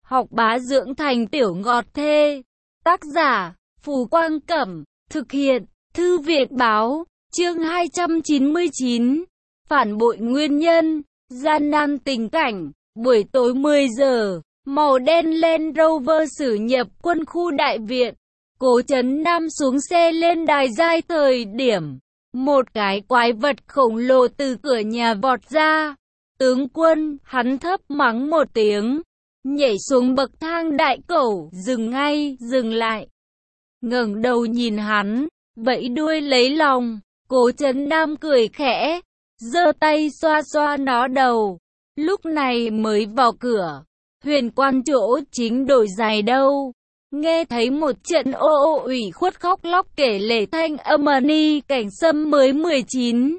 học bá dưỡng thành tiểu ngọt thê. Tác giả, Phù Quang Cẩm, thực hiện, Thư viện Báo, chương 299. Phản bội nguyên nhân, gian nan tình cảnh, buổi tối 10 giờ, màu đen Land Rover xử nhập quân khu đại viện. Cố Trấn Nam xuống xe lên đài giai thời điểm. Một cái quái vật khổng lồ từ cửa nhà vọt ra. Tướng quân, hắn thấp mắng một tiếng. Nhảy xuống bậc thang đại cẩu, dừng lại. Ngẩng đầu nhìn hắn, vẫy đuôi lấy lòng. Cố Trấn Nam cười khẽ, giơ tay xoa xoa nó đầu. Lúc này mới vào cửa, Huyền Quan chỗ chính đổi giày đâu. Nghe thấy một trận ô ô ủy khuất khóc lóc kể lể thanh âm Ni Cảnh Sâm mới 19.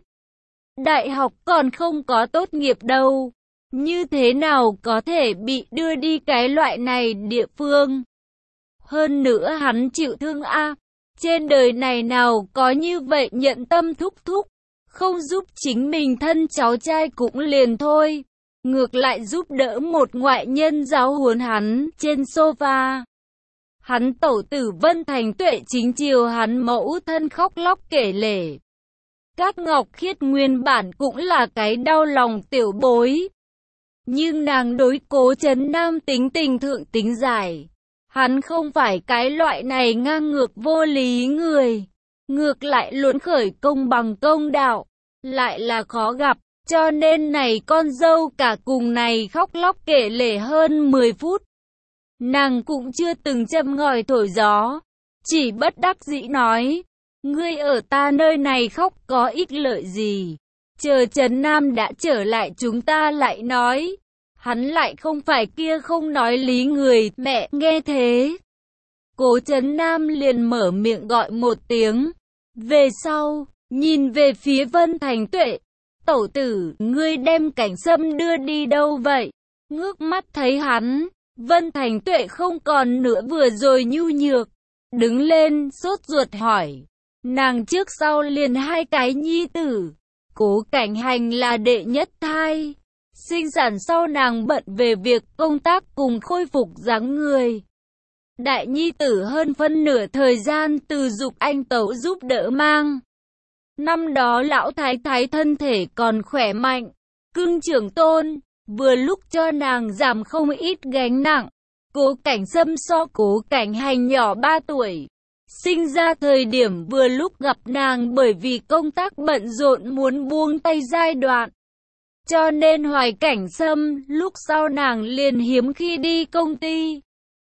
Đại học còn không có tốt nghiệp đâu. Như thế nào có thể bị đưa đi cái loại này địa phương? Hơn nữa hắn chịu thương a. Trên đời này nào có như vậy nhận tâm thúc thúc. Không giúp chính mình thân cháu trai cũng liền thôi. Ngược lại giúp đỡ một ngoại nhân giáo huấn hắn trên sofa. Hắn tẩu tử Vân Thành Tuệ chính chiều hắn mẫu thân khóc lóc kể lể. Cát Ngọc Khiết nguyên bản cũng là cái đau lòng tiểu bối. Nhưng nàng đối Cố Trấn Nam tính tình thượng tính giải. Hắn không phải cái loại này ngang ngược vô lý người. Ngược lại luôn khởi công bằng công đạo. Lại là khó gặp. Cho nên này con dâu cả cùng này khóc lóc kể lể hơn 10 phút. Nàng cũng chưa từng châm ngòi thổi gió. Chỉ bất đắc dĩ nói. Ngươi ở ta nơi này khóc có ích lợi gì. Chờ Trấn Nam đã trở lại chúng ta lại nói. Hắn lại không phải kia không nói lý người. Mẹ nghe thế. Cố Trấn Nam liền mở miệng gọi một tiếng. Về sau, nhìn về phía Vân Thành Tuệ. Tẩu tử, ngươi đem Cảnh Sâm đưa đi đâu vậy? Ngước mắt thấy hắn. Vân Thành Tuệ không còn nữa vừa rồi nhu nhược. Đứng lên, sốt ruột hỏi. Nàng trước sau liền hai cái nhi tử. Cố Cảnh Hành là đệ nhất thai. Sinh sản sau nàng bận về việc công tác cùng khôi phục dáng người. Đại nhi tử hơn phân nửa thời gian từ Dục Anh Tẩu giúp đỡ mang. Năm đó lão thái thái thân thể còn khỏe mạnh. Cưng trưởng tôn. Vừa lúc cho nàng giảm không ít gánh nặng. Cố Cảnh Sâm so Cố Cảnh Hành nhỏ 3 tuổi. Sinh ra thời điểm vừa lúc gặp nàng bởi vì công tác bận rộn muốn buông tay giai đoạn. Cho nên Hoài Cảnh Sâm lúc sau nàng liền hiếm khi đi công ty.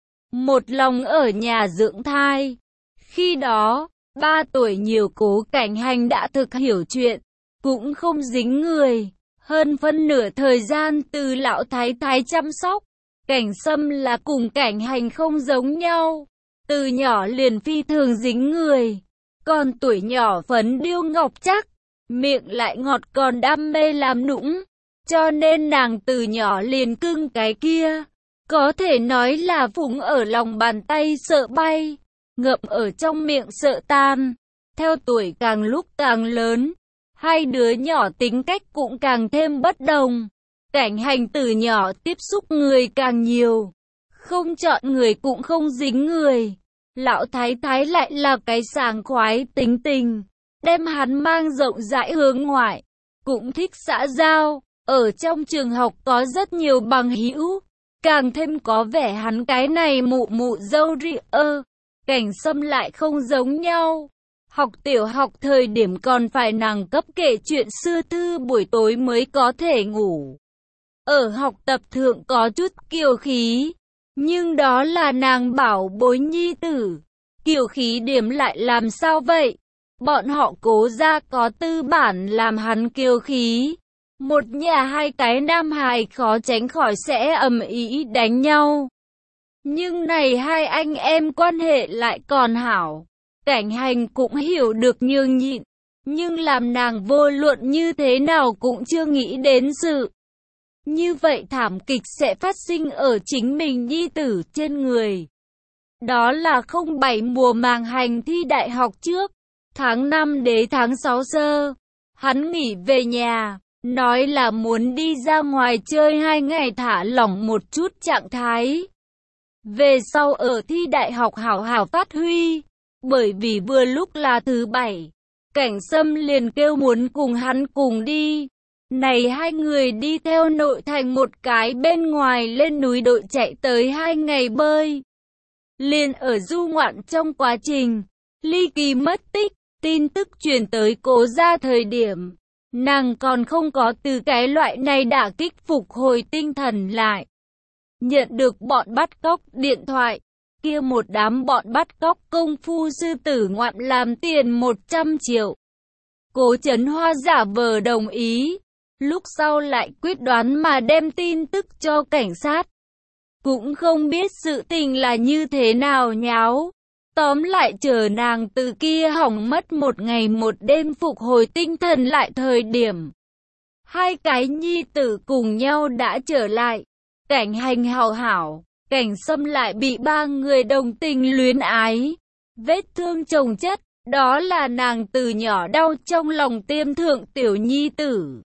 Một lòng ở nhà dưỡng thai. Khi đó, 3 tuổi nhiều Cố Cảnh Hành đã thực hiểu chuyện. Cũng không dính người. Hơn phân nửa thời gian từ lão thái thái chăm sóc. Cảnh Sâm là cùng Cảnh Hành không giống nhau. Từ nhỏ liền phi thường dính người. Còn tuổi nhỏ phấn điêu ngọc chắc. Miệng lại ngọt còn đam mê làm nũng. Cho nên nàng từ nhỏ liền cưng cái kia. Có thể nói là phụng ở lòng bàn tay sợ bay. Ngậm ở trong miệng sợ tan. Theo tuổi càng lúc càng lớn. Hai đứa nhỏ tính cách cũng càng thêm bất đồng. Cảnh Hành từ nhỏ tiếp xúc người càng nhiều. Không chọn người cũng không dính người. Lão thái thái lại là cái sảng khoái tính tình. Đem hắn mang rộng rãi hướng ngoại. Cũng thích xã giao. Ở trong trường học có rất nhiều bằng hữu. Càng thêm có vẻ hắn cái này mụ mụ dâu ri ơ. Cảnh Sâm lại không giống nhau. Học tiểu học thời điểm còn phải nàng cấp kể chuyện xưa thư buổi tối mới có thể ngủ. Ở học tập thượng có chút kiêu khí. Nhưng đó là nàng bảo bối nhi tử. Kiêu khí điểm lại làm sao vậy? Bọn họ Cố gia có tư bản làm hắn kiêu khí. Một nhà hai cái nam hài khó tránh khỏi sẽ ầm ĩ đánh nhau. Nhưng này hai anh em quan hệ lại còn hảo. Cảnh Hành cũng hiểu được nhường nhịn. Nhưng làm nàng vô luận như thế nào cũng chưa nghĩ đến sự. Như vậy thảm kịch sẽ phát sinh ở chính mình nhi tử trên người. Đó là 07 mùa màng hành thi đại học trước. Tháng 5 đến tháng 6 sơ. Hắn nghỉ về nhà. Nói là muốn đi ra ngoài chơi 2 ngày thả lỏng một chút trạng thái. Về sau ở thi đại học hảo hảo phát huy. Bởi vì vừa lúc là thứ bảy, Cảnh Sâm liền kêu muốn cùng hắn cùng đi. Này hai người đi theo nội thành một cái bên ngoài lên núi đội chạy tới 2 ngày bơi. Liền ở du ngoạn trong quá trình, ly kỳ mất tích, tin tức truyền tới Cố gia thời điểm. Nàng còn không có từ cái loại này đả kích phục hồi tinh thần lại. Nhận được bọn bắt cóc điện thoại, kia một đám bọn bắt cóc công phu sư tử ngoạm làm tiền 100 triệu. Cố Chấn Hoa giả vờ đồng ý, lúc sau lại quyết đoán mà đem tin tức cho cảnh sát. Cũng không biết sự tình là như thế nào nháo. Tóm lại chờ nàng từ kia hỏng mất 1 ngày 1 đêm phục hồi tinh thần lại thời điểm. Hai cái nhi tử cùng nhau đã trở lại. Cảnh Hành hảo hảo, Cảnh Sâm lại bị 3 người đồng tình luyến ái. Vết thương chồng chất, đó là nàng từ nhỏ đau trong lòng tiêm thượng tiểu nhi tử.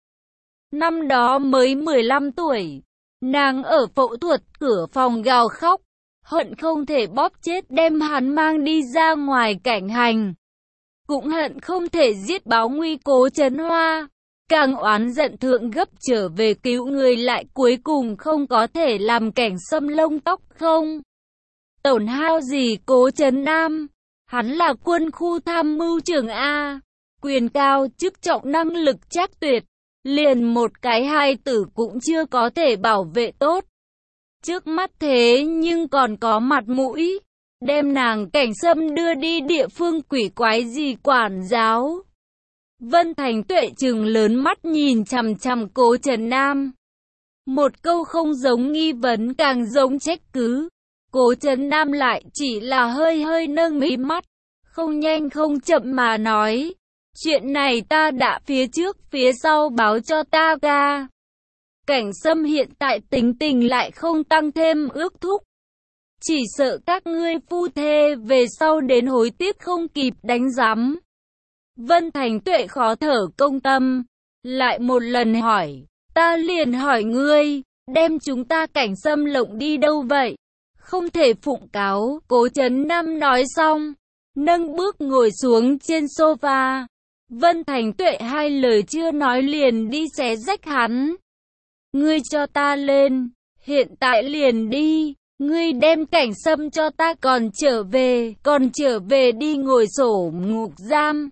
Năm đó mới 15 tuổi, nàng ở phẫu thuật cửa phòng gào khóc, hận không thể bóp chết đem hắn mang đi ra ngoài. Cảnh Hành cũng hận không thể giết báo nguy Cố Chấn Hoa, càng oán giận thượng gấp trở về cứu người, lại cuối cùng không có thể làm Cảnh Sâm lông tóc không tổn hao gì. Cố Trấn Nam, hắn là quân khu tham mưu trưởng A, quyền cao chức trọng, năng lực chắc tuyệt, liền một cái hai tử cũng chưa có thể bảo vệ tốt. Trước mắt thế nhưng còn có mặt mũi đem nàng Cảnh Sâm đưa đi địa phương quỷ quái gì quản giáo. Vân Thành Tuệ trừng lớn mắt nhìn chằm chằm Cố Trấn Nam. Một câu không giống nghi vấn càng giống trách cứ. Cố Trấn Nam lại chỉ là hơi hơi nâng mí mắt, không nhanh không chậm mà nói. Chuyện này ta đã phía trước phía sau báo cho ta ga. Cảnh Sâm hiện tại tính tình lại không tăng thêm ước thúc. Chỉ sợ các ngươi phu thê về sau đến hối tiếc không kịp đánh giám. Vân Thành Tuệ khó thở công tâm, lại một lần hỏi, ta liền hỏi ngươi, đem chúng ta Cảnh Sâm lộng đi đâu vậy? Không thể phụng cáo. Cố Trấn Nam nói xong, nâng bước ngồi xuống trên sofa. Vân Thành Tuệ hai lời chưa nói liền đi xé rách hắn. Ngươi cho ta lên, hiện tại liền đi. Ngươi đem Cảnh Sâm cho ta, còn trở về đi ngồi sổ ngục giam.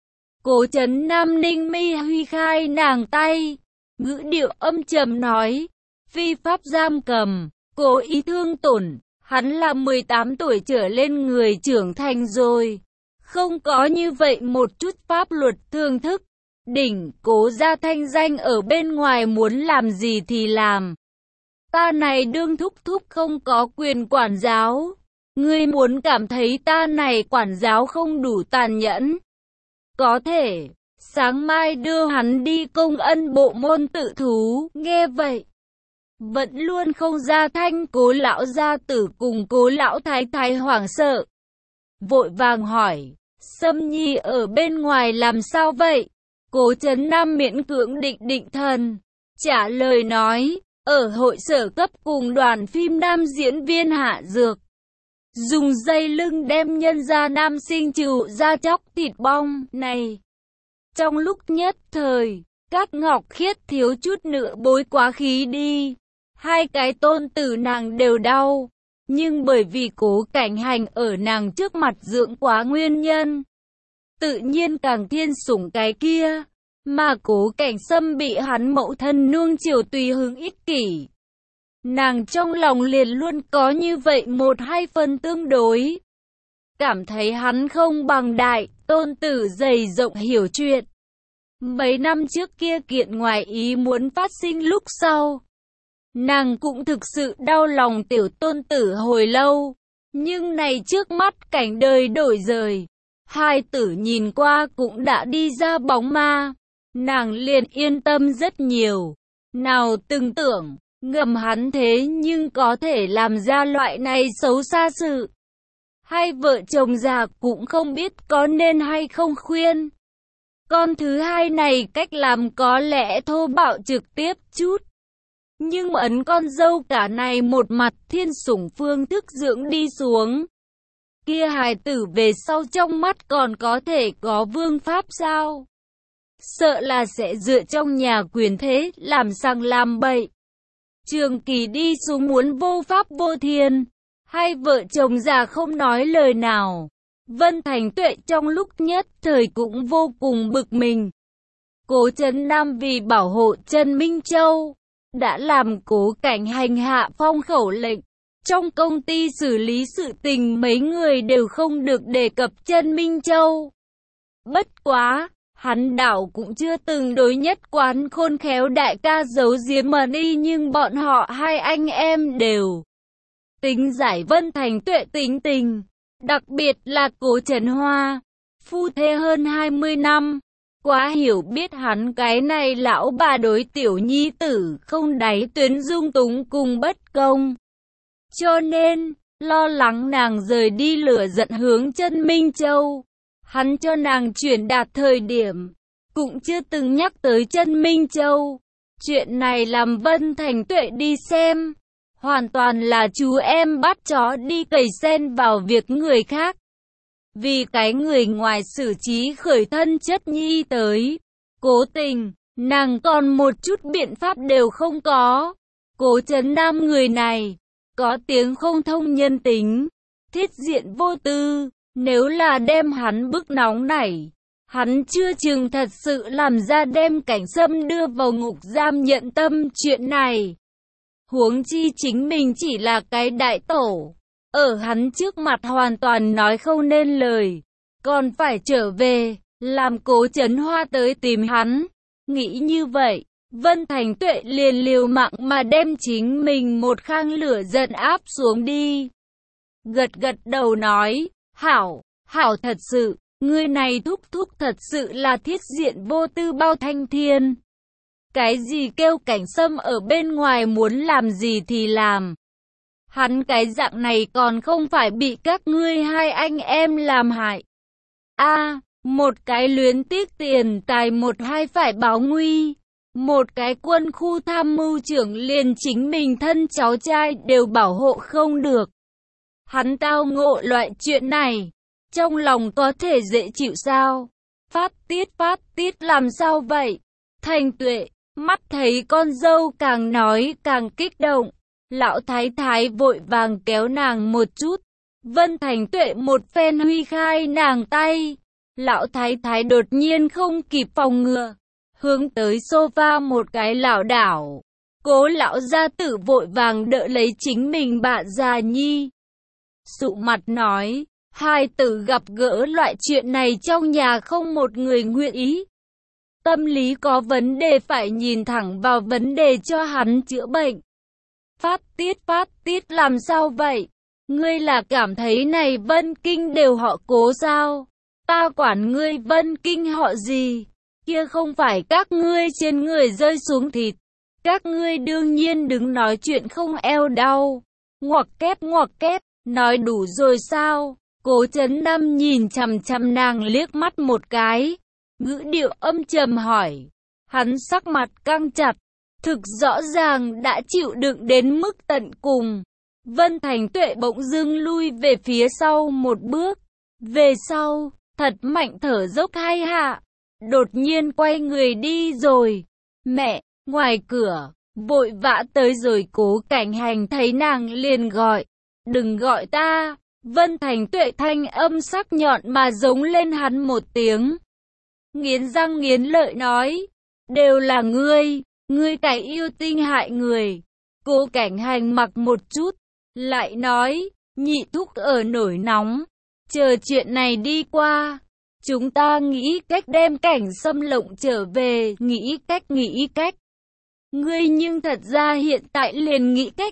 Cố Trấn Nam ninh mi huy khai nàng tay, ngữ điệu âm trầm nói, phi pháp giam cầm, cố ý thương tổn, hắn là 18 tuổi trở lên người trưởng thành rồi, không có như vậy một chút pháp luật thưởng thức. Đỉnh Cố gia thanh danh ở bên ngoài, muốn làm gì thì làm. Ta này đương thúc thúc không có quyền quản giáo. Ngươi muốn cảm thấy ta này quản giáo không đủ tàn nhẫn, có thể sáng mai đưa hắn đi công ân bộ môn tự thú. Nghe vậy, vẫn luôn không ra thanh Cố lão gia tử cùng Cố lão thái thái hoảng sợ, vội vàng hỏi, Sâm nhi ở bên ngoài làm sao vậy? Cố Trấn Nam miễn cưỡng định thần, trả lời nói, ở hội sở cấp cùng đoàn phim nam diễn viên hạ dược, dùng dây lưng đem nhân gia nam sinh trừ ra chóc thịt bong này. Trong lúc nhất thời, Cát Ngọc Khiết thiếu chút nữa bối quá khí đi. Hai cái tôn tử nàng đều đau, nhưng bởi vì Cố Cảnh Hành ở nàng trước mặt dưỡng quá nguyên nhân, tự nhiên càng thiên sủng cái kia. Mà Cố Cảnh Sâm bị hắn mẫu thân nuông chiều tùy hứng ích kỷ, nàng trong lòng liền luôn có như vậy một hai phần tương đối, cảm thấy hắn không bằng đại tôn tử dày rộng hiểu chuyện. Mấy năm trước kia kiện ngoài ý muốn phát sinh lúc sau, nàng cũng thực sự đau lòng tiểu tôn tử hồi lâu, nhưng này trước mắt cảnh đời đổi rời, hai tử nhìn qua cũng đã đi ra bóng ma, nàng liền yên tâm rất nhiều. Nào từng tưởng, ngầm hắn thế nhưng có thể làm ra loại này xấu xa sự. Hai vợ chồng già cũng không biết có nên hay không khuyên. Con thứ hai này cách làm có lẽ thô bạo trực tiếp chút, Nhưng ấn con dâu cả này một mặt thiên sủng phương thức dưỡng đi xuống. Kia hài tử về sau trong mắt còn có thể có vương pháp sao? Sợ là sẽ dựa trong nhà quyền thế, làm sằng làm bậy. Trường Kỳ đi xuống muốn vô pháp vô thiên. Hai vợ chồng già không nói lời nào. Vân Thành Tuệ trong lúc nhất thời cũng vô cùng bực mình. Cố Trấn Nam vì bảo hộ Trần Minh Châu, đã làm Cố Cảnh Hành hạ phong khẩu lệnh. Trong công ty xử lý sự tình mấy người đều không được đề cập Trần Minh Châu. Bất quá, hắn đảo cũng chưa từng đối nhất quán khôn khéo đại ca giấu giếm mà đi, nhưng bọn họ hai anh em đều tính giải Vân Thành Tuệ tính tình. Đặc biệt là Cố Trấn Hoa, phu thê hơn 20 năm, quá hiểu biết hắn cái này lão bà đối tiểu nhi tử không đáy tuyến dung túng cùng bất công. Cho nên, lo lắng nàng rời đi lửa giận hướng Trần Minh Châu, hắn cho nàng chuyển đạt thời điểm, cũng chưa từng nhắc tới Trần Minh Châu. Chuyện này làm Vân Thành Tuệ đi xem, hoàn toàn là chú em bắt chó đi cầy sen vào việc người khác. Vì cái người ngoài xử trí khởi thân chất nhi tới, cố tình, nàng còn một chút biện pháp đều không có. Cố Trấn Nam người này, có tiếng không thông nhân tính, thiết diện vô tư, nếu là đem hắn bức nóng nảy, hắn chưa chừng thật sự làm ra đem Cảnh Sâm đưa vào ngục giam nhận tâm chuyện này. Huống chi chính mình chỉ là cái đại tổ, ở hắn trước mặt hoàn toàn nói không nên lời, còn phải trở về, làm Cố Trấn Hoa tới tìm hắn. Nghĩ như vậy, Vân Thành Tuệ liền liều mạng mà đem chính mình một khang lửa giận áp xuống đi. Gật gật đầu nói, hảo, hảo thật sự, người này thúc thúc thật sự là thiết diện vô tư bao thanh thiên. Cái gì kêu Cảnh Sâm ở bên ngoài muốn làm gì thì làm. Hắn cái dạng này còn không phải bị các ngươi hai anh em làm hại. Một cái luyến tiếc tiền tài một hai phải báo nguy. Một cái quân khu tham mưu trưởng liền chính mình thân cháu trai đều bảo hộ không được. Hắn tao ngộ loại chuyện này, trong lòng có thể dễ chịu sao? Phát tiết làm sao vậy? Thành Tuệ, mắt thấy con dâu càng nói càng kích động. Lão thái thái vội vàng kéo nàng một chút. Vân Thành Tuệ một phen huy khai nàng tay. Lão thái thái đột nhiên không kịp phòng ngừa, hướng tới sofa một cái lảo đảo. Cố lão gia tử vội vàng đỡ lấy chính mình bạn già nhi. Sụ mặt nói, hai tử gặp gỡ loại chuyện này trong nhà không một người nguyện ý. Tâm lý có vấn đề phải nhìn thẳng vào vấn đề cho hắn chữa bệnh. Phát tiết làm sao vậy? Ngươi là cảm thấy này Vân Kinh đều họ Cố sao? Ta quản ngươi Vân Kinh họ gì? Kia không phải các ngươi trên người rơi xuống thịt. Các ngươi đương nhiên đứng nói chuyện không eo đau. Ngoặc kép, nói đủ rồi sao? Cố Trấn Nam nhìn chằm chằm nàng liếc mắt một cái, ngữ điệu âm trầm hỏi. Hắn sắc mặt căng chặt, thực rõ ràng đã chịu đựng đến mức tận cùng. Vân Thành Tuệ bỗng dưng lui về phía sau một bước. Về sau, thật mạnh thở dốc hai hạ, đột nhiên quay người đi rồi. Mẹ, ngoài cửa, vội vã tới rồi Cố Cảnh Hành thấy nàng liền gọi. Đừng gọi ta. Vân Thành Tuệ thanh âm sắc nhọn mà giống lên hắn một tiếng. Nghiến răng nghiến lợi nói, đều là ngươi cái yêu tinh hại người. Cố Cảnh Hành mặc một chút, lại nói, nhị thúc ở nổi nóng, chờ chuyện này đi qua, chúng ta nghĩ cách đem Cảnh Sâm lộng trở về, nghĩ cách. Ngươi nhưng thật ra hiện tại liền nghĩ cách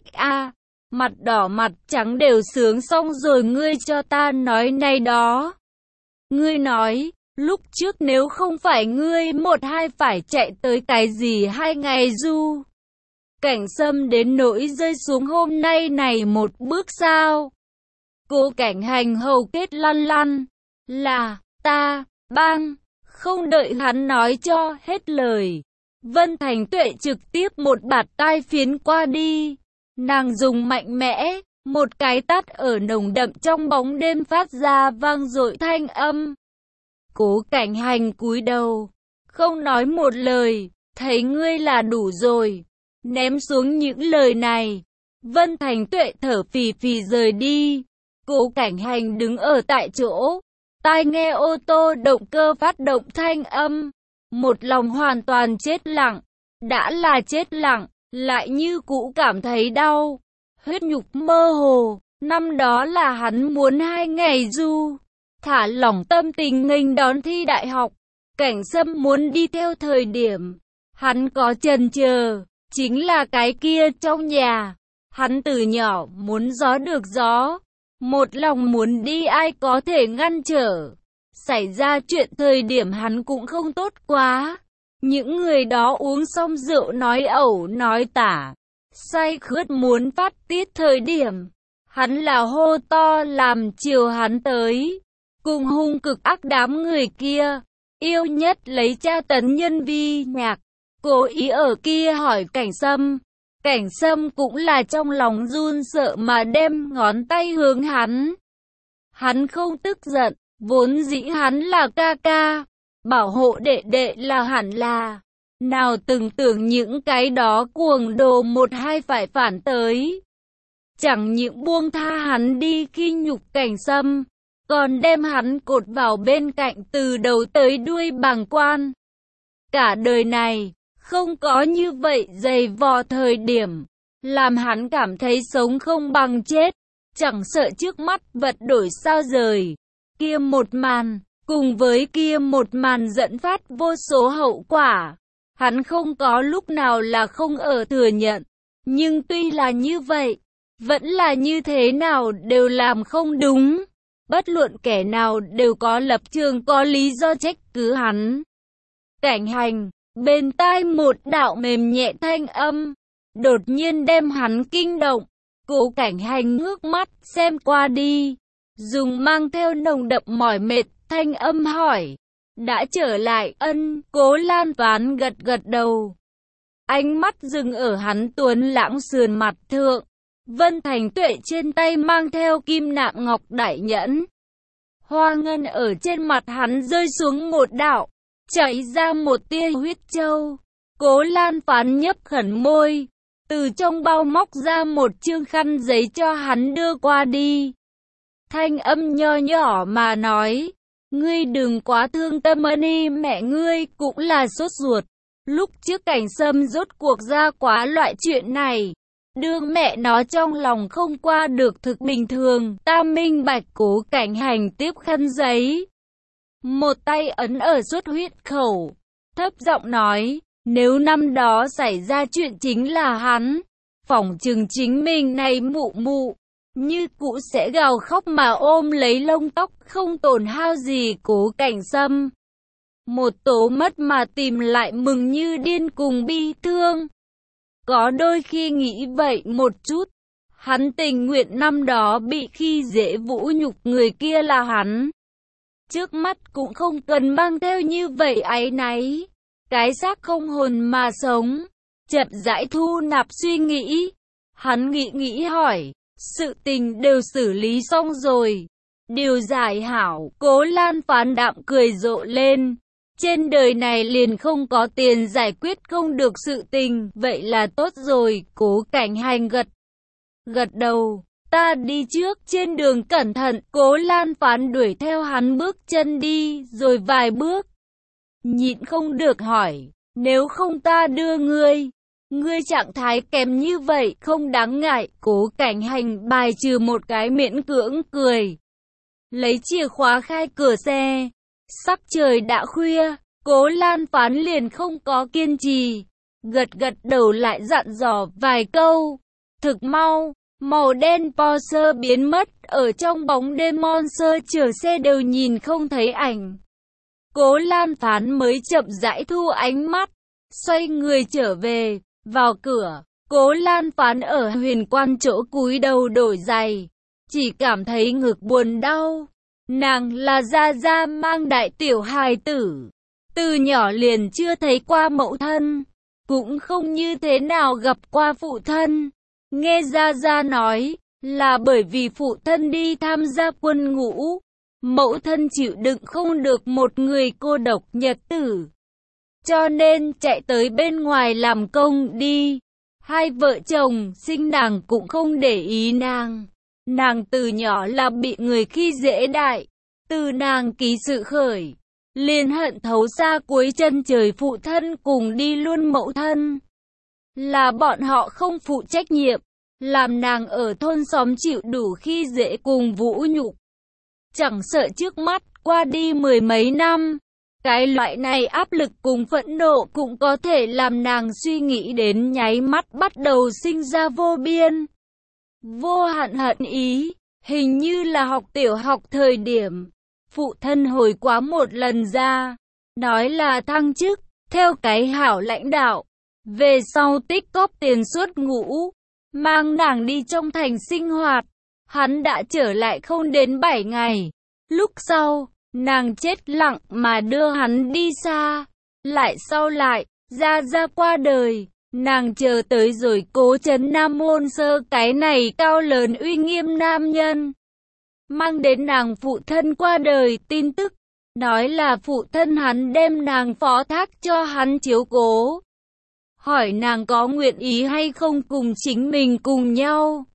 mặt đỏ mặt trắng đều sướng xong rồi ngươi cho ta nói này đó. Ngươi nói, lúc trước nếu không phải ngươi một hai phải chạy tới cái gì 2 ngày du. Cảnh Sâm đến nỗi rơi xuống hôm nay này một bước sao? Cố Cảnh Hành hầu kết lăn, là, ta, bang, không đợi hắn nói cho hết lời. Vân Thành Tuệ trực tiếp một bạt tai phiến qua đi. Nàng dùng mạnh mẽ, một cái tát ở nồng đậm trong bóng đêm phát ra vang dội thanh âm. Cố Cảnh Hành cúi đầu, không nói một lời, thấy ngươi là đủ rồi. Ném xuống những lời này, Vân Thành Tuệ thở phì phì rời đi. Cố Cảnh Hành đứng ở tại chỗ, tai nghe ô tô động cơ phát động thanh âm, một lòng hoàn toàn chết lặng. Đã là chết lặng, lại như cũ cảm thấy đau, huyết nhục mơ hồ. Năm đó là hắn muốn 2 ngày du, thả lỏng tâm tình nghênh đón thi đại học. Cảnh Sâm muốn đi theo thời điểm, hắn có chần chờ, chính là cái kia trong nhà. Hắn từ nhỏ muốn gió được gió, một lòng muốn đi, ai có thể ngăn trở. Xảy ra chuyện thời điểm hắn cũng không tốt quá. Những người đó uống xong rượu nói ẩu nói tả, say khướt muốn phát tiết thời điểm, hắn là hô to làm chiều hắn tới. Cùng hung cực ác đám người kia, yêu nhất lấy tra tấn nhân vi nhạc, cố ý ở kia hỏi Cảnh Sâm. Cảnh Sâm cũng là trong lòng run sợ mà đem ngón tay hướng hắn. Hắn không tức giận, vốn dĩ hắn là ca ca, bảo hộ đệ đệ là hẳn là. Nào từng tưởng những cái đó cuồng đồ một hai phải phản tới. Chẳng những buông tha hắn đi khi nhục Cảnh Sâm, còn đem hắn cột vào bên cạnh từ đầu tới đuôi bàng quan. Cả đời này, không có như vậy dày vò thời điểm, làm hắn cảm thấy sống không bằng chết, chẳng sợ trước mắt vật đổi sao rời. Kia một màn, cùng với kia một màn dẫn phát vô số hậu quả, hắn không có lúc nào là không ở thừa nhận. Nhưng tuy là như vậy, vẫn là như thế nào đều làm không đúng. Bất luận kẻ nào đều có lập trường có lý do trách cứ hắn. Cảnh Hành, bên tai một đạo mềm nhẹ thanh âm, đột nhiên đem hắn kinh động. Cố Cảnh Hành ngước mắt xem qua đi, dùng mang theo nồng đậm mỏi mệt thanh âm hỏi, đã trở lại? Ân. Cố Lan Ván gật gật đầu, ánh mắt dừng ở hắn tuấn lãng sườn mặt thượng. Vân Thành Tuệ trên tay mang theo kim nạm ngọc đại nhẫn, hoa ngân ở trên mặt hắn rơi xuống một đạo, chảy ra một tia huyết châu. Cố Lan Phán nhấp khẩn môi, từ trong bao móc ra một chương khăn giấy cho hắn đưa qua đi. Thanh âm nho nhỏ mà nói, ngươi đừng quá thương tâm, Ân mẹ ngươi cũng là sốt ruột. Lúc trước Cảnh Sâm rốt cuộc ra quá loại chuyện này, đương mẹ nó trong lòng không qua được thực bình thường. Ta minh bạch. Cố Cảnh Hành tiếp khăn giấy, một tay ấn ở xuất huyết khẩu, thấp giọng nói, nếu năm đó xảy ra chuyện chính là hắn, phỏng chừng chính mình này mụ mụ như cũ sẽ gào khóc mà ôm lấy lông tóc không tổn hao gì. Cố Cảnh Sâm một tố mất mà tìm lại mừng như điên cùng bi thương. Có đôi khi nghĩ vậy một chút, hắn tình nguyện năm đó bị khi dễ vũ nhục người kia là hắn, trước mắt cũng không cần mang theo như vậy áy náy. Cái xác không hồn mà sống, chậm rãi thu nạp suy nghĩ. Hắn nghĩ hỏi, sự tình đều xử lý xong rồi, điều giải hảo. Cố Lan Phán đạm cười rộ lên, trên đời này liền không có tiền giải quyết không được sự tình, vậy là tốt rồi. Cố Cảnh Hành gật đầu, ta đi trước, trên đường cẩn thận. Cố Lan Phán đuổi theo hắn bước chân đi rồi vài bước, nhịn không được hỏi, nếu không ta đưa ngươi, ngươi trạng thái kém như vậy không đáng ngại. Cố Cảnh Hành bài trừ một cái miễn cưỡng cười, lấy chìa khóa khai cửa xe. Sắc trời đã khuya, Cố Lan Phán liền không có kiên trì, gật đầu lại dặn dò vài câu. Thực mau, màu đen Porsche biến mất ở trong bóng đêm, Monster chở xe đều nhìn không thấy ảnh. Cố Lan Phán mới chậm rãi thu ánh mắt, xoay người trở về. Vào cửa, Cố Lan Phán ở huyền quan chỗ cúi đầu đổi giày, chỉ cảm thấy ngực buồn đau. Nàng là Gia Gia mang đại tiểu hài tử, từ nhỏ liền chưa thấy qua mẫu thân, cũng không như thế nào gặp qua phụ thân. Nghe Gia Gia nói, là bởi vì phụ thân đi tham gia quân ngũ, mẫu thân chịu đựng không được một người cô độc nhật tử, cho nên chạy tới bên ngoài làm công đi. Hai vợ chồng sinh nàng cũng không để ý nàng. Nàng từ nhỏ là bị người khi dễ đại, từ nàng ký sự khởi, liền hận thấu xa cuối chân trời phụ thân cùng đi luôn mẫu thân. Là bọn họ không phụ trách nhiệm, làm nàng ở thôn xóm chịu đủ khi dễ cùng vũ nhục. Chẳng sợ trước mắt qua đi mười mấy năm, cái loại này áp lực cùng phẫn nộ cũng có thể làm nàng suy nghĩ đến nháy mắt bắt đầu sinh ra vô biên, vô hạn hận ý. Hình như là học tiểu học thời điểm, phụ thân hồi quá một lần ra, nói là thăng chức, theo cái hảo lãnh đạo. Về sau tích cóp tiền suốt ngũ, mang nàng đi trong thành sinh hoạt. Hắn đã trở lại không đến 7 ngày. Lúc sau, nàng chết lặng mà đưa hắn đi xa. Lại sau lại, Gia Gia qua đời. Nàng chờ tới rồi Cố Trấn Nam Môn Sơ cái này cao lớn uy nghiêm nam nhân. Mang đến nàng phụ thân qua đời tin tức. Nói là phụ thân hắn đem nàng phó thác cho hắn chiếu cố. Hỏi nàng có nguyện ý hay không cùng chính mình cùng nhau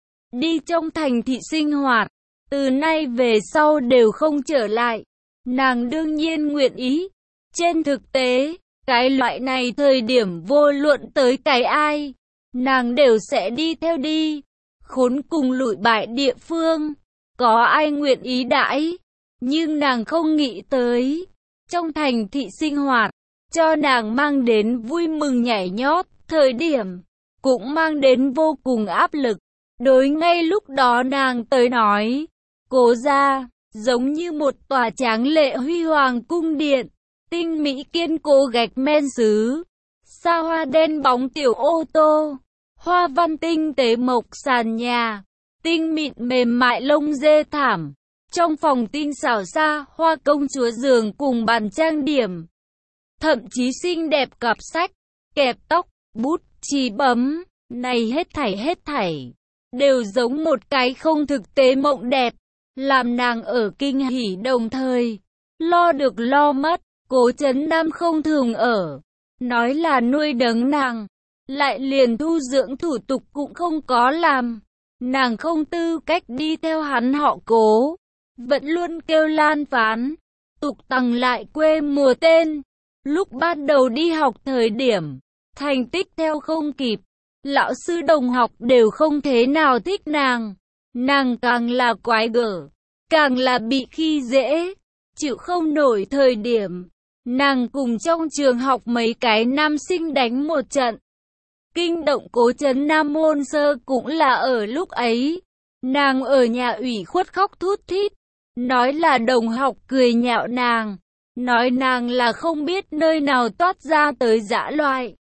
đi trong thành thị sinh hoạt, từ nay về sau đều không trở lại. Nàng đương nhiên nguyện ý. Trên thực tế, cái loại này thời điểm vô luận tới cái ai, nàng đều sẽ đi theo đi. Khốn cùng lụi bại địa phương, có ai nguyện ý đãi. Nhưng nàng không nghĩ tới, trong thành thị sinh hoạt, cho nàng mang đến vui mừng nhảy nhót, thời điểm, cũng mang đến vô cùng áp lực. Đối ngay lúc đó nàng tới nói, Cố gia, giống như một tòa tráng lệ huy hoàng cung điện, tinh mỹ kiên cố gạch men sứ, xa hoa đen bóng tiểu ô tô, hoa văn tinh tế mộc sàn nhà, tinh mịn mềm mại lông dê thảm, trong phòng tinh xảo xa hoa công chúa giường cùng bàn trang điểm. Thậm chí xinh đẹp cặp sách, kẹp tóc, bút, chì bấm, này hết thảy, đều giống một cái không thực tế mộng đẹp, làm nàng ở kinh hỉ đồng thời, lo được lo mất. Cố Trấn Nam không thường ở, nói là nuôi nấng nàng, lại liền thu dưỡng thủ tục cũng không có làm. Nàng không tư cách đi theo hắn họ Cố, vẫn luôn kêu lan phán, tục tằng lại quê mùa tên. Lúc ban đầu đi học thời điểm, thành tích theo không kịp, lão sư đồng học đều không thế nào thích nàng. Nàng càng là quái gở, càng là bị khi dễ, chịu không nổi thời điểm. Nàng cùng trong trường học mấy cái nam sinh đánh một trận. Kinh động Cố Trấn Nam Môn Sơ cũng là ở lúc ấy. Nàng ở nhà ủy khuất khóc thút thít, nói là đồng học cười nhạo nàng, nói nàng là không biết nơi nào toát ra tới dã loại.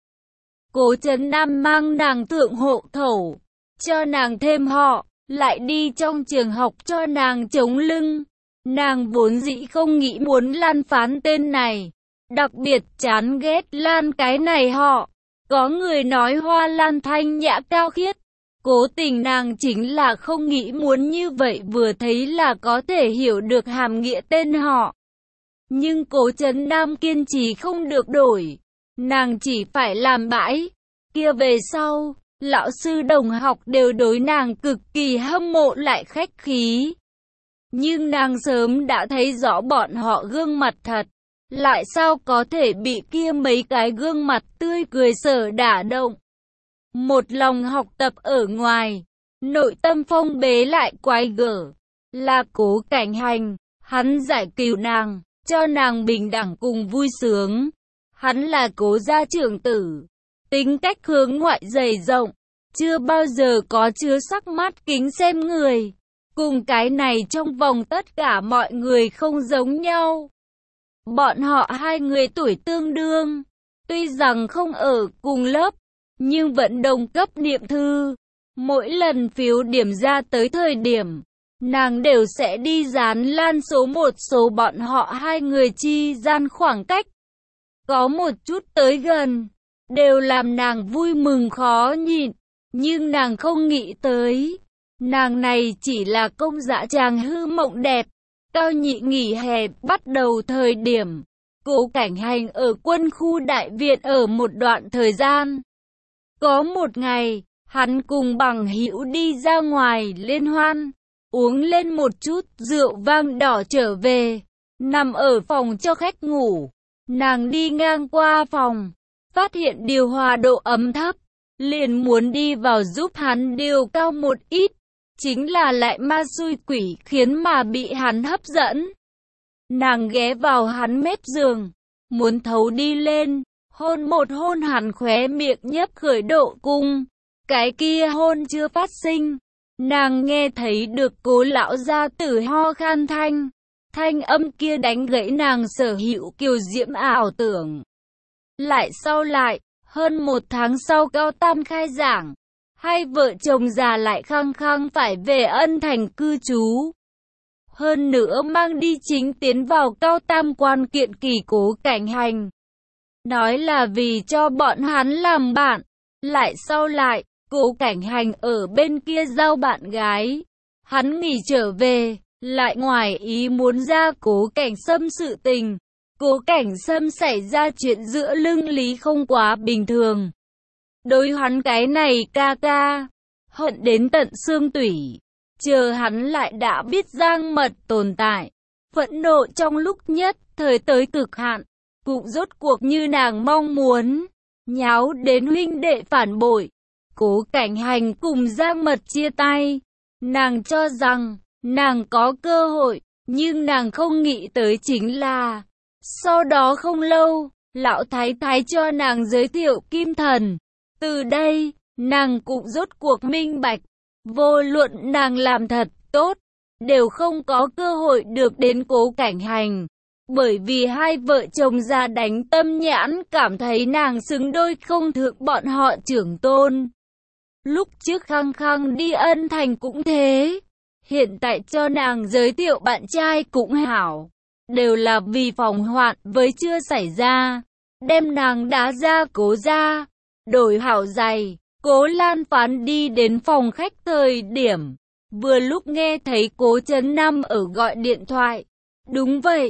Cố Trấn Nam mang nàng thượng hộ khẩu, cho nàng thêm họ, lại đi trong trường học cho nàng chống lưng. Nàng vốn dĩ không nghĩ muốn Lan phán tên này, đặc biệt chán ghét Lan cái này họ. Có người nói Hoa Lan thanh nhã cao khiết, cố tình nàng chính là không nghĩ muốn như vậy, vừa thấy là có thể hiểu được hàm nghĩa tên họ. Nhưng Cố Trấn Nam kiên trì không được đổi, nàng chỉ phải làm bãi. Kia về sau, lão sư đồng học đều đối nàng cực kỳ hâm mộ lại khách khí. Nhưng nàng sớm đã thấy rõ bọn họ gương mặt thật, lại sao có thể bị kia mấy cái gương mặt tươi cười sở đả động. Một lòng học tập ở ngoài, nội tâm phong bế lại quái gở, là Cố Cảnh Hành. Hắn giải cứu nàng, cho nàng bình đẳng cùng vui sướng. Hắn là Cố gia trưởng tử, tính cách hướng ngoại dày rộng, chưa bao giờ có chứa sắc mắt kính xem người. Cùng cái này trong vòng tất cả mọi người không giống nhau. Bọn họ hai người tuổi tương đương, tuy rằng không ở cùng lớp, nhưng vẫn đồng cấp niệm thư. Mỗi lần phiếu điểm ra tới thời điểm, nàng đều sẽ đi dán Lan số một số bọn họ hai người chi gian khoảng cách có một chút tới gần. đều làm nàng vui mừng khó nhịn. Nhưng nàng không nghĩ tới, nàng này chỉ là công dã tràng hư mộng đẹp. Cao Nhị nghỉ hè bắt đầu thời điểm, Cố Cảnh Hành ở quân khu đại viện ở một đoạn thời gian. Có một ngày, hắn cùng bằng hữu đi ra ngoài liên hoan, uống lên một chút rượu vang đỏ trở về, nằm ở phòng cho khách ngủ. Nàng đi ngang qua phòng, phát hiện điều hòa độ ấm thấp, liền muốn đi vào giúp hắn điều cao một ít. Chính là lại ma xui quỷ khiến mà bị hắn hấp dẫn. Nàng ghé vào hắn mép giường, muốn thấu đi lên, hôn một hôn hắn khóe miệng nhấp khởi độ cung. Cái kia hôn chưa phát sinh, nàng nghe thấy được Cố lão gia tử ho khan thanh. Thanh âm kia đánh gãy nàng sở hữu kiều diễm ảo tưởng. Lại sau lại, hơn một tháng sau Cao Tam khai giảng, hai vợ chồng già lại khăng khăng phải về Ân Thành cư trú. Hơn nữa mang đi chính tiến vào Cao Tam quan kiện kỳ Cố Cảnh Hành. Nói là vì cho bọn hắn làm bạn. Lại sau lại, Cố Cảnh Hành ở bên kia giao bạn gái. Hắn nghỉ trở về, lại ngoài ý muốn ra Cố Cảnh Sâm sự tình. Cố Cảnh Sâm xảy ra chuyện giữa lưng Lý không quá bình thường. Đối hắn cái này ca ca, hận đến tận xương tủy. Chờ hắn lại đã biết Giang Mật tồn tại, phẫn nộ trong lúc nhất thời tới cực hạn, cũng rốt cuộc như nàng mong muốn, nháo đến huynh đệ phản bội. Cố Cảnh Hành cùng Giang Mật chia tay, nàng cho rằng nàng có cơ hội, nhưng nàng không nghĩ tới chính là sau đó không lâu, lão thái thái cho nàng giới thiệu Kim Thần. Từ đây, nàng cũng rốt cuộc minh bạch, vô luận nàng làm thật tốt, đều không có cơ hội được đến Cố Cảnh Hành. Bởi vì hai vợ chồng già đánh tâm nhãn cảm thấy nàng xứng đôi không thượng bọn họ trưởng tôn. Lúc trước khăng khăng đi Ân Thành cũng thế, hiện tại cho nàng giới thiệu bạn trai cũng hảo, đều là vì phòng hoạn với chưa xảy ra, đem nàng đá ra Cố gia. Đổi hảo giày, Cố Lan Phán đi đến phòng khách thời điểm, vừa lúc nghe thấy Cố Trấn Nam ở gọi điện thoại. Đúng vậy,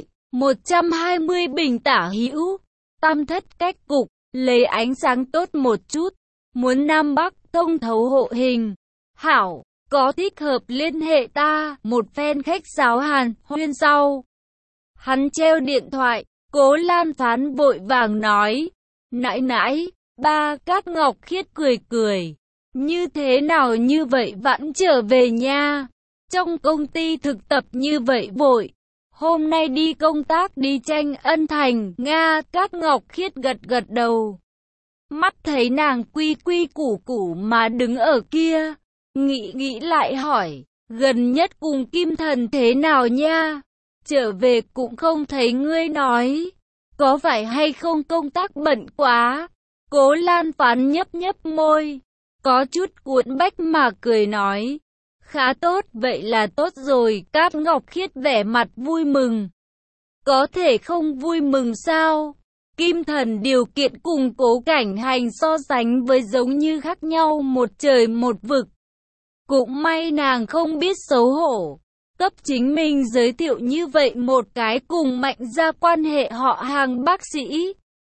120 bình tả hữu, tam thất cách cục, lấy ánh sáng tốt một chút, muốn Nam Bắc thông thấu hộ hình. Hảo, có thích hợp liên hệ ta, một phen khách sáo hàn huyên sau. Hắn treo điện thoại, Cố Lan Phán vội vàng nói, nãi nãi. Ba Cát Ngọc Khiết cười cười, như thế nào như vậy vẫn trở về nha, trong công ty thực tập như vậy vội, hôm nay đi công tác đi tranh Ân Thành, Nga. Cát Ngọc Khiết gật gật đầu, mắt thấy nàng quy quy củ củ mà đứng ở kia, nghĩ lại hỏi, gần nhất cùng Kim Thần thế nào nha, trở về cũng không thấy ngươi nói, có phải hay không công tác bận quá. Cố Lan Phán nhấp nhấp môi, có chút cuốn bách mà cười nói, khá tốt, vậy là tốt rồi. Cát Ngọc Khiết vẻ mặt vui mừng, có thể không vui mừng sao? Kim Thần điều kiện cùng Cố Cảnh Hành so sánh với giống như khác nhau một trời một vực. Cũng may nàng không biết xấu hổ, cấp chính mình giới thiệu như vậy một cái cùng Mạnh gia quan hệ họ hàng bác sĩ.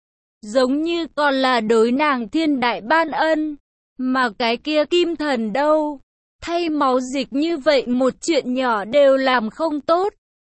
Giống như còn là đối nàng thiên đại ban ân, mà cái kia Kim Thần đâu, thay máu dịch như vậy một chuyện nhỏ đều làm không tốt.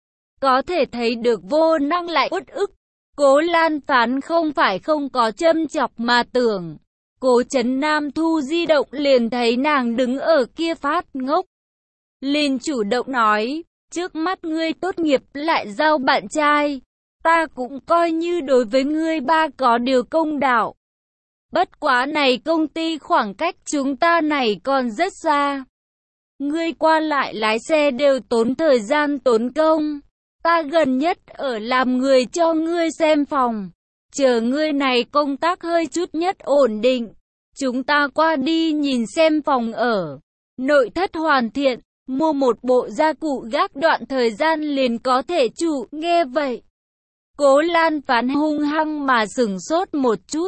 Có thể thấy được vô năng lại uất ức. Cố Lan Phán không phải không có châm chọc mà tưởng. Cố Trấn Nam thu di động liền thấy nàng đứng ở kia phát ngốc. Liền chủ động nói, trước mắt ngươi tốt nghiệp lại giao bạn trai. Ta cũng coi như đối với ngươi ba có điều công đạo. Bất quá này công ty khoảng cách chúng ta này còn rất xa. Ngươi qua lại lái xe đều tốn thời gian tốn công. Ta gần nhất ở làm người cho ngươi xem phòng. Chờ ngươi này công tác hơi chút nhất ổn định. Chúng ta qua đi nhìn xem phòng ở. Nội thất hoàn thiện, mua một bộ gia cụ gác đoạn thời gian liền có thể trụ. Nghe vậy, Cố Lan Phán hung hăng mà sửng sốt một chút.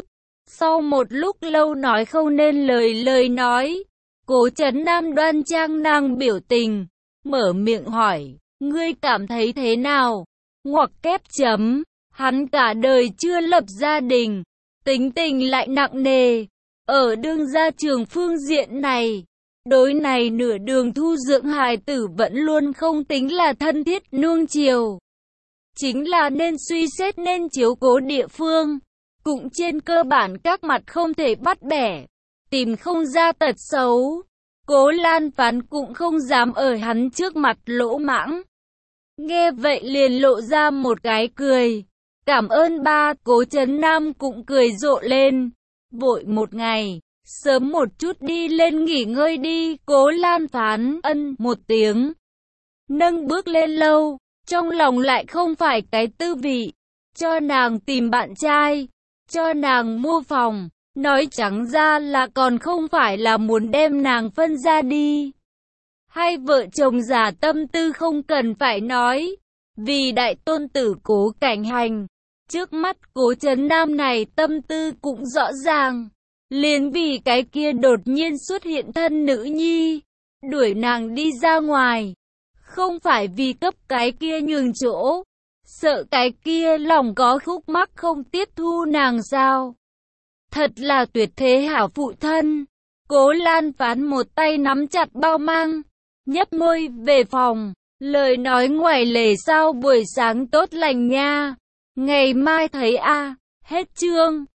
Sau một lúc lâu nói không nên lời nói, Cố Trấn Nam đoan trang nàng biểu tình, mở miệng hỏi, ngươi cảm thấy thế nào? Ngoặc kép chấm, hắn cả đời chưa lập gia đình, tính tình lại nặng nề, ở đương gia trường phương diện này, đối này nửa đường thu dưỡng hài tử vẫn luôn không tính là thân thiết nuông chiều. Chính là nên suy xét nên chiếu cố địa phương, cũng trên cơ bản các mặt không thể bắt bẻ, tìm không ra tật xấu. Cố Lan Phán cũng không dám ở hắn trước mặt lỗ mãng. Nghe vậy liền lộ ra một cái cười. Cảm ơn ba. Cố Trấn Nam cũng cười rộ lên. Vội một ngày, sớm một chút đi lên nghỉ ngơi đi. Cố Lan Phán ân một tiếng, nâng bước lên lâu, trong lòng lại không phải cái tư vị. Cho nàng tìm bạn trai, cho nàng mua phòng, nói trắng ra là còn không phải là muốn đem nàng phân ra đi. Hai vợ chồng già tâm tư không cần phải nói, vì đại tôn tử Cố Cảnh Hành, trước mắt Cố Trấn Nam này tâm tư cũng rõ ràng, liền vì cái kia đột nhiên xuất hiện thân nữ nhi, đuổi nàng đi ra ngoài, không phải vì cấp cái kia nhường chỗ, sợ cái kia lòng có khúc mắc không tiếp thu nàng sao. Thật là tuyệt thế hảo phụ thân. Cố Lan Phán một tay nắm chặt bao mang, nhấp môi về phòng, lời nói ngoài lề sao buổi sáng tốt lành nha. Ngày mai thấy a. Hết chương.